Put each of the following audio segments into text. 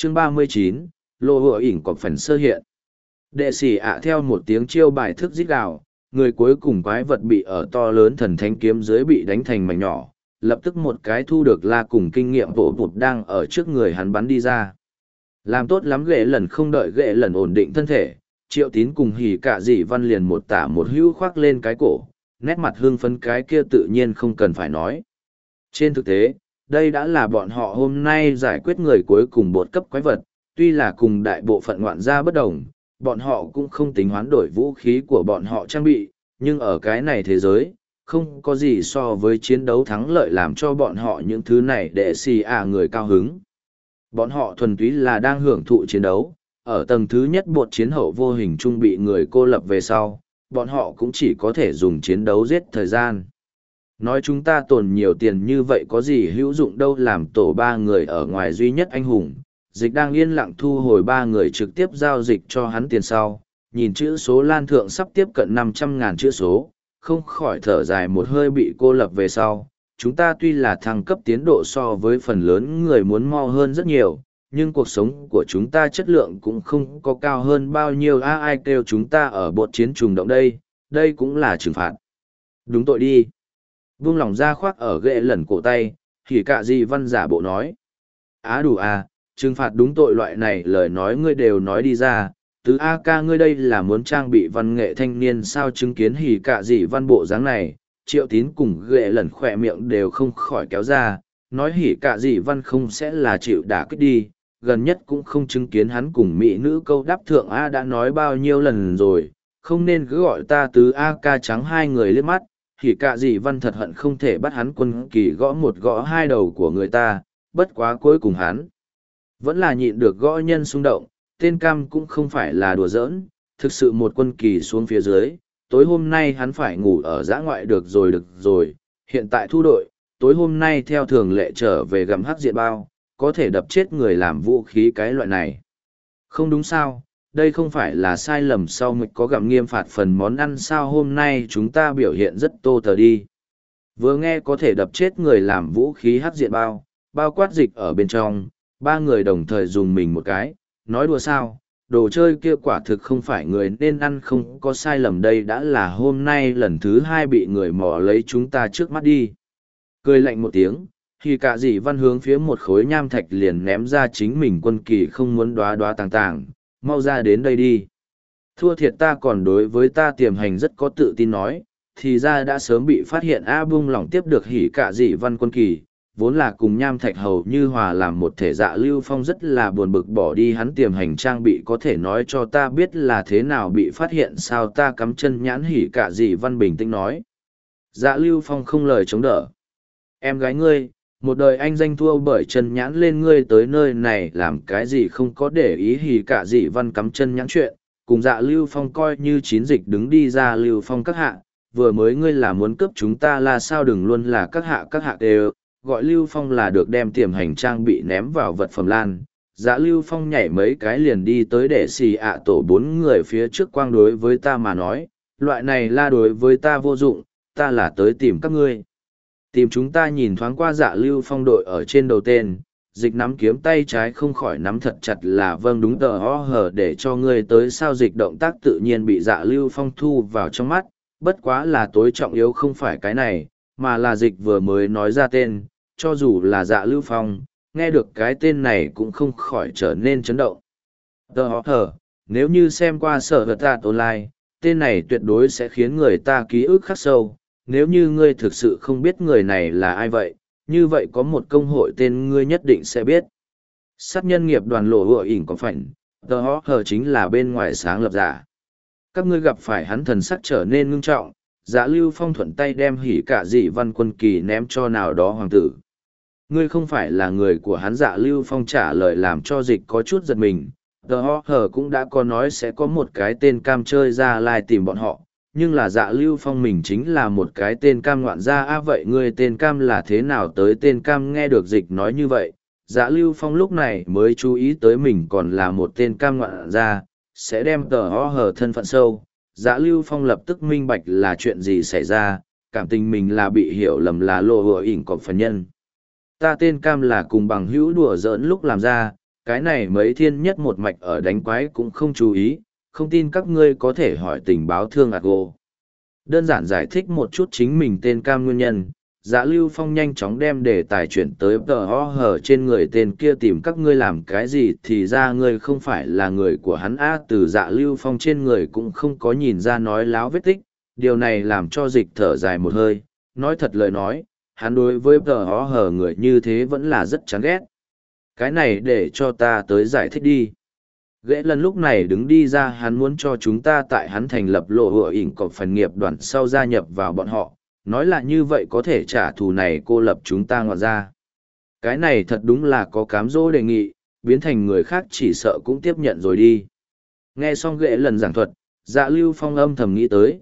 chương 39, lô hựa ỉn có phần sơ hiện. Đệ sĩ ạ theo một tiếng chiêu bài thức rít gào, người cuối cùng quái vật bị ở to lớn thần thánh kiếm dưới bị đánh thành mảnh nhỏ, lập tức một cái thu được la cùng kinh nghiệm bộ bụt đang ở trước người hắn bắn đi ra. Làm tốt lắm ghệ lần không đợi ghệ lần ổn định thân thể, Triệu Tín cùng hỉ cả dị văn liền một tả một hữu khoác lên cái cổ, nét mặt hương phấn cái kia tự nhiên không cần phải nói. Trên thực tế, đây đã là bọn họ hôm nay giải quyết người cuối cùng bột cấp quái vật, tuy là cùng đại bộ phận ngoạn gia bất đồng, bọn họ cũng không tính hoán đổi vũ khí của bọn họ trang bị, nhưng ở cái này thế giới, không có gì so với chiến đấu thắng lợi làm cho bọn họ những thứ này để xì người cao hứng. Bọn họ thuần túy là đang hưởng thụ chiến đấu, ở tầng thứ nhất bột chiến hậu vô hình trung bị người cô lập về sau, bọn họ cũng chỉ có thể dùng chiến đấu giết thời gian. Nói chúng ta tồn nhiều tiền như vậy có gì hữu dụng đâu, làm tổ ba người ở ngoài duy nhất anh hùng. Dịch đang yên lặng thu hồi ba người trực tiếp giao dịch cho hắn tiền sau, nhìn chữ số lan thượng sắp tiếp cận 500.000 chữ số, không khỏi thở dài một hơi bị cô lập về sau. Chúng ta tuy là thăng cấp tiến độ so với phần lớn người muốn mau hơn rất nhiều, nhưng cuộc sống của chúng ta chất lượng cũng không có cao hơn bao nhiêu. Ai kêu chúng ta ở bột chiến trùng động đây, đây cũng là trừng phạt. Đúng tội đi. Buông lỏng ra khoác ở ghệ lần cổ tay, thì cả gì văn giả bộ nói. Đủ trừng phạt đúng tội loại này lời nói ngươi đều nói đi ra, tứ A ca ngươi đây là muốn trang bị văn nghệ thanh niên sao? Chứng kiến hỉ cả gì văn bộ dáng này, Triệu Tín cùng ghệ lần khỏe miệng đều không khỏi kéo ra, nói hỉ cả gì văn không sẽ là chịu đả kích đi, gần nhất cũng không chứng kiến hắn cùng mỹ nữ câu đáp thượng A đã nói bao nhiêu lần rồi, không nên cứ gọi ta tứ A ca trắng hai người liếc mắt. Hỉ cả gì văn thật hận không thể bắt hắn quân kỳ gõ một gõ hai đầu của người ta, bất quá cuối cùng hắn vẫn là nhịn được gõ nhân xung động. Tên cam cũng không phải là đùa giỡn, thực sự một quân kỳ xuống phía dưới, tối hôm nay hắn phải ngủ ở dã ngoại. Được rồi, hiện tại thu đội, tối hôm nay theo thường lệ trở về gặm hắc diện bao, có thể đập chết người làm vũ khí cái loại này. Không đúng sao, đây không phải là sai lầm sau mịch có gặm nghiêm phạt phần món ăn sao? Hôm nay chúng ta biểu hiện rất tô tờ đi. Vừa nghe có thể đập chết người làm vũ khí hắc diện bao, bao quát dịch ở bên trong, ba người đồng thời dùng mình một cái, nói đùa sao, đồ chơi kia quả thực không phải người nên ăn, không có sai lầm. Đây đã là hôm nay lần thứ hai bị người mò lấy chúng ta trước mắt đi. Cười lạnh một tiếng, thì cả dì văn hướng phía một khối nham thạch liền ném ra chính mình quân kỳ, không muốn đoá đoá tàng tàng, mau ra đến đây đi. Thua thiệt ta còn đối với ta tiềm hành rất có tự tin nói, thì ra đã sớm bị phát hiện. Bung lỏng tiếp được hỉ cả dì văn quân kỳ, vốn là cùng nham thạch hầu như hòa làm một thể. Dạ Lưu Phong rất là buồn bực bỏ đi hắn tiềm hành trang bị, có thể nói cho ta biết là thế nào bị phát hiện sao? Ta cắm chân nhãn. Hỉ cả dì văn bình tĩnh nói. Dạ Lưu Phong không lời chống đỡ. Em gái ngươi, một đời anh danh thua bởi chân nhãn lên, ngươi tới nơi này làm cái gì không có để ý. Hỉ cả dì văn cắm chân nhãn chuyện, cùng Dạ Lưu Phong coi như chiến dịch đứng đi ra. Lưu Phong các hạ, vừa mới ngươi là muốn cướp chúng ta là sao? Đừng luôn là các hạ đều gọi Lưu Phong là được, đem tiềm hành trang bị ném vào vật phẩm lan. Dạ Lưu Phong nhảy mấy cái liền đi tới để xì tổ bốn người phía trước. Quang đối với ta mà nói, loại này là đối với ta vô dụng, ta là tới tìm các ngươi. Tìm chúng ta? Nhìn thoáng qua Dạ Lưu Phong đội ở trên đầu tên, dịch nắm kiếm tay trái không khỏi nắm thật chặt. Là vâng, đúng tờ ho hở để cho ngươi tới sao? Dịch động tác tự nhiên bị Dạ Lưu Phong thu vào trong mắt, bất quá là tối trọng yếu không phải cái này, mà là dịch vừa mới nói ra tên. Cho dù là Dạ Lưu Phong, nghe được cái tên này cũng không khỏi trở nên chấn động. Tờ ho hở, nếu như xem qua sở vật tạt online, tên này tuyệt đối sẽ khiến người ta ký ức khắc sâu. Nếu như ngươi thực sự không biết người này là ai vậy, như vậy có một công hội tên ngươi nhất định sẽ biết. Sát nhân nghiệp đoàn lộ hựa ỉn có phảnh, tờ ho hở chính là bên ngoài sáng lập giả. Các ngươi gặp phải hắn thần sắc trở nên ngưng trọng. Dạ Lưu Phong thuận tay đem hỉ cả dị văn quân kỳ ném cho nào đó hoàng tử. Ngươi không phải là người của hắn? Dạ Lưu Phong trả lời làm cho dịch có chút giật mình. The Horror cũng đã có nói sẽ có một cái tên cam chơi ra lai tìm bọn họ, nhưng là Dạ Lưu Phong mình chính là một cái tên cam ngoạn gia. Vậy ngươi tên cam là thế nào tới? Tên cam nghe được dịch nói như vậy, Dạ Lưu Phong lúc này mới chú ý tới mình còn là một tên cam ngoạn gia, sẽ đem The Horror thân phận sâu. Dạ Lưu Phong lập tức minh bạch là chuyện gì xảy ra, cảm tình mình là bị hiểu lầm là lộ hựa ỉn cọp phần nhân. Ta tên cam là cùng bằng hữu đùa giỡn lúc làm ra, Cái này mấy thiên nhất một mạch ở đánh quái cũng không chú ý, không tin các ngươi có thể hỏi tình báo thương Ago. Đơn giản giải thích một chút chính mình tên cam nguyên nhân, Dạ Lưu Phong nhanh chóng đem đề tài chuyển tới tờ ho hở trên người tên kia tìm các ngươi làm cái gì thì ra ngươi không phải là người của hắn á. Từ Dạ Lưu Phong trên người cũng không có nhìn ra nói láo vết tích, điều này làm cho dịch thở dài một hơi, nói thật lời nói, hắn đối với tờ ho hở người như thế vẫn là rất chán ghét. Cái này để cho ta tới giải thích đi. Ghệ lần lúc này đứng đi ra, hắn muốn cho chúng ta tại hắn thành lập lộ hựa ỉn cọc phần nghiệp đoàn sau gia nhập vào bọn họ, nói là như vậy có thể trả thù này cô lập chúng ta ngọt ra. Cái này thật đúng là có cám dỗ đề nghị, biến thành người khác chỉ sợ cũng tiếp nhận rồi đi. Nghe xong ghệ lần giảng thuật, Dạ Lưu Phong âm thầm nghĩ tới,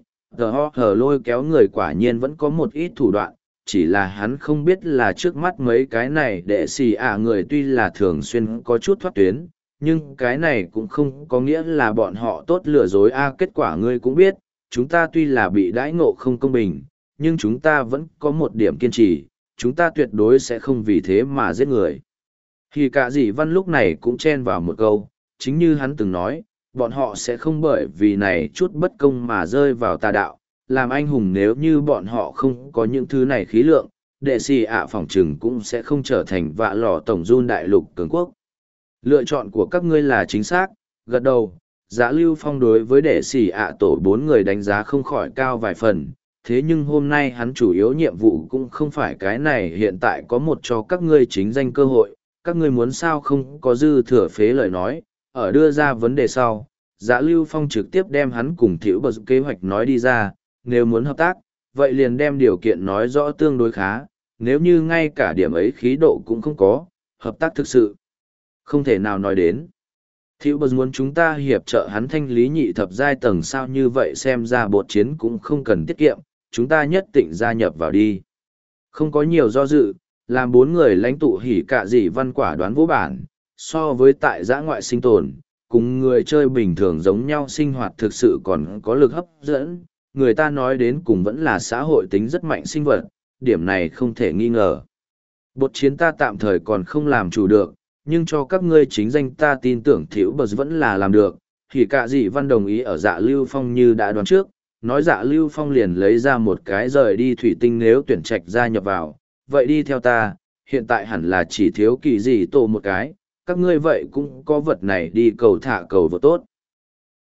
hờ lôi kéo người quả nhiên vẫn có một ít thủ đoạn, chỉ là hắn không biết là trước mắt mấy cái này đệ xì người tuy là thường xuyên có chút thoát tuyến, nhưng cái này cũng không có nghĩa là bọn họ tốt lừa dối kết quả ngươi cũng biết, chúng ta tuy là bị đãi ngộ không công bình, nhưng chúng ta vẫn có một điểm kiên trì, chúng ta tuyệt đối sẽ không vì thế mà giết người. Thì cả dì văn lúc này cũng chen vào một câu, chính như hắn từng nói, bọn họ sẽ không bởi vì này chút bất công mà rơi vào tà đạo, làm anh hùng nếu như bọn họ không có những thứ này khí lượng, đệ sĩ phỏng trừng cũng sẽ không trở thành vạ lò tổng dun đại lục cường quốc. Lựa chọn của các ngươi là chính xác, gật đầu, Dạ Lưu Phong đối với đệ sĩ tổ 4 người đánh giá không khỏi cao vài phần, thế nhưng hôm nay hắn chủ yếu nhiệm vụ cũng không phải cái này, hiện tại có một cho các ngươi chính danh cơ hội, các ngươi muốn sao không có dư thừa phế lời nói, ở đưa ra vấn đề sau, Dạ Lưu Phong trực tiếp đem hắn cùng Thiệu Bờ kế hoạch nói đi ra, nếu muốn hợp tác, vậy liền đem điều kiện nói rõ tương đối khá, nếu như ngay cả điểm ấy khí độ cũng không có, hợp tác thực sự không thể nào nói đến. Thiệu Bờ muốn chúng ta hiệp trợ hắn thanh lý nhị thập giai tầng sao, như vậy xem ra bột chiến cũng không cần tiết kiệm, chúng ta nhất định gia nhập vào đi. Không có nhiều do dự, làm 4 người lãnh tụ hỉ cả dì văn quả đoán vô bản, so với tại giã ngoại sinh tồn, cùng người chơi bình thường giống nhau sinh hoạt thực sự còn có lực hấp dẫn, người ta nói đến cùng vẫn là xã hội tính rất mạnh sinh vật, điểm này không thể nghi ngờ. Bột chiến ta tạm thời còn không làm chủ được, nhưng cho các ngươi chính danh ta tin tưởng Thiệu Bờ vẫn là làm được, thì cả dì văn đồng ý ở Dạ Lưu Phong như đã đoán trước, nói Dạ Lưu Phong liền lấy ra một cái rời đi thủy tinh, nếu tuyển trạch gia nhập vào, vậy đi theo ta, hiện tại hẳn là chỉ thiếu kỳ gì tổ một cái, các ngươi vậy cũng có vật này đi cầu thả cầu vợ tốt.